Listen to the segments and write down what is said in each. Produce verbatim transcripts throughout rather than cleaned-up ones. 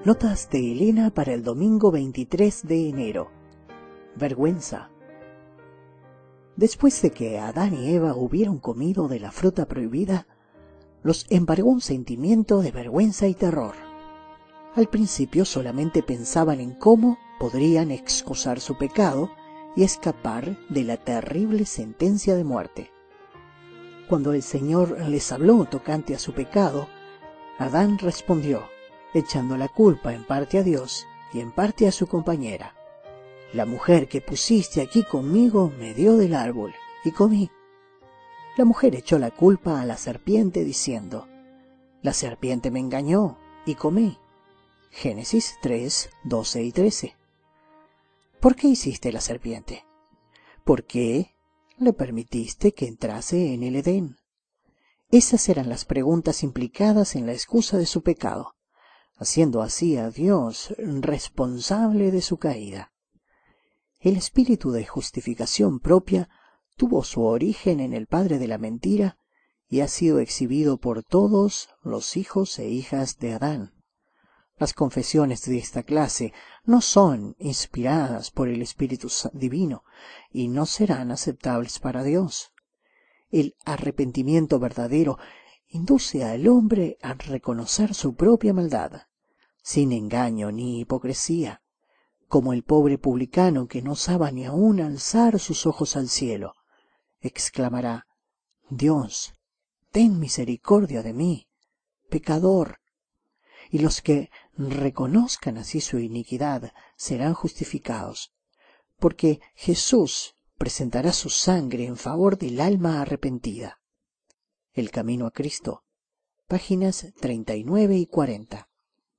Notas de Elena para el domingo veintitrés de enero. Vergüenza. Después de que Adán y Eva hubieron comido de la fruta prohibida, los embargó un sentimiento de vergüenza y terror. Al principio solamente pensaban en cómo podrían excusar su pecado y escapar de la terrible sentencia de muerte. Cuando el Señor les habló tocante a su pecado, Adán respondió, echando la culpa en parte a Dios y en parte a su compañera. La mujer que pusiste aquí conmigo me dio del árbol y comí. La mujer echó la culpa a la serpiente diciendo, la serpiente me engañó y comí. Génesis tres, doce y trece. ¿Por qué hiciste la serpiente? ¿Por qué le permitiste que entrase en el Edén? Esas eran las preguntas implicadas en la excusa de su pecado, haciendo así a Dios responsable de su caída. El espíritu de justificación propia tuvo su origen en el padre de la mentira y ha sido exhibido por todos los hijos e hijas de Adán. Las confesiones de esta clase no son inspiradas por el Espíritu Divino y no serán aceptables para Dios. El arrepentimiento verdadero induce al hombre a reconocer su propia maldad, sin engaño ni hipocresía, como el pobre publicano que no sabe ni aún alzar sus ojos al cielo. Exclamará, Dios, ten misericordia de mí, pecador. Y los que reconozcan así su iniquidad serán justificados, porque Jesús presentará su sangre en favor del alma arrepentida. El camino a Cristo, páginas treinta y nueve y cuarenta.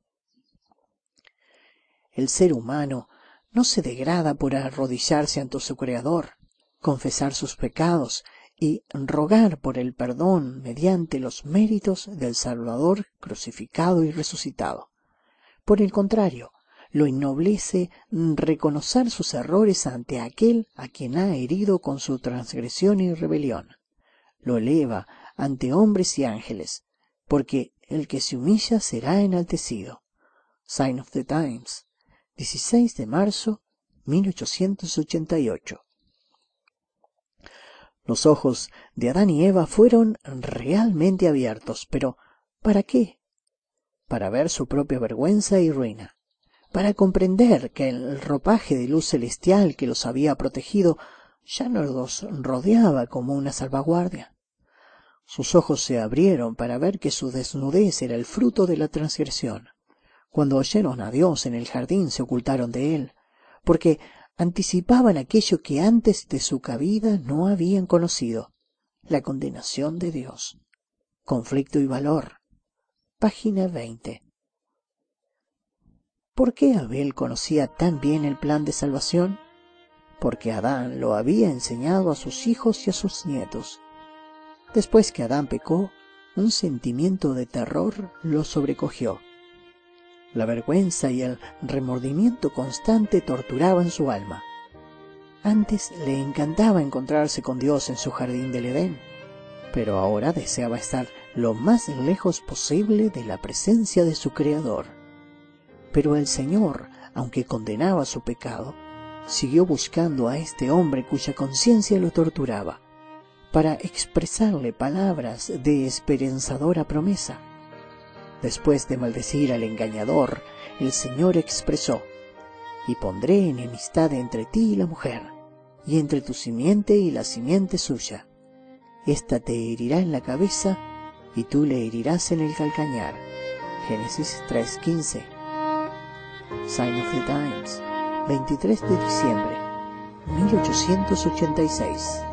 El ser humano no se degrada por arrodillarse ante su Creador, confesar sus pecados y rogar por el perdón mediante los méritos del Salvador crucificado y resucitado. Por el contrario, lo ennoblece reconocer sus errores ante aquel a quien ha herido con su transgresión y rebelión. Lo eleva ante hombres y ángeles, porque el que se humilla será enaltecido. Sign of the Times, dieciséis de marzo de mil ochocientos ochenta y ocho. Los ojos de Adán y Eva fueron realmente abiertos, pero ¿para qué? Para ver su propia vergüenza y ruina, para comprender que el ropaje de luz celestial que los había protegido ya no los rodeaba como una salvaguardia. Sus ojos se abrieron para ver que su desnudez era el fruto de la transgresión. Cuando oyeron a Dios en el jardín se ocultaron de él, porque anticipaban aquello que antes de su caída no habían conocido, la condenación de Dios. Conflicto y valor. Página veinte. ¿Por qué Abel conocía tan bien el plan de salvación? Porque Adán lo había enseñado a sus hijos y a sus nietos. Después que Adán pecó, un sentimiento de terror lo sobrecogió. La vergüenza y el remordimiento constante torturaban su alma. Antes le encantaba encontrarse con Dios en su jardín del Edén, pero ahora deseaba estar lo más lejos posible de la presencia de su Creador. Pero el Señor, aunque condenaba su pecado, siguió buscando a este hombre cuya conciencia lo torturaba, para expresarle palabras de esperanzadora promesa. Después de maldecir al engañador, el Señor expresó, y pondré enemistad entre ti y la mujer, y entre tu simiente y la simiente suya. Esta te herirá en la cabeza, y tú le herirás en el calcañar. Génesis tres quince. Sign of the Times, veintitrés de diciembre de mil ochocientos ochenta y seis.